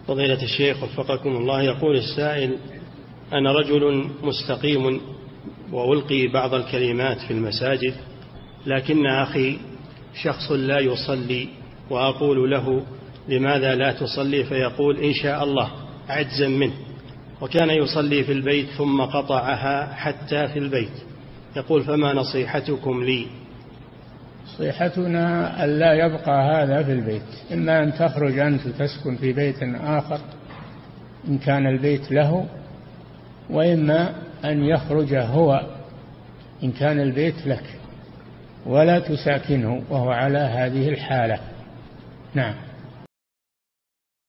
فضيلة الشيخ وفقكم الله، يقول السائل: أنا رجل مستقيم وألقي بعض الكلمات في المساجد، لكن أخي شخص لا يصلي، وأقول له: لماذا لا تصلي؟ فيقول: إن شاء الله، عجزا منه، وكان يصلي في البيت ثم قطعها حتى في البيت. يقول: فما نصيحتكم لي؟ نصيحتنا ألا يبقى هذا في البيت، إما أن تخرج أنت تسكن في بيت آخر إن كان البيت له، وإما أن يخرج هو إن كان البيت لك، ولا تساكنه وهو على هذه الحالة. نعم.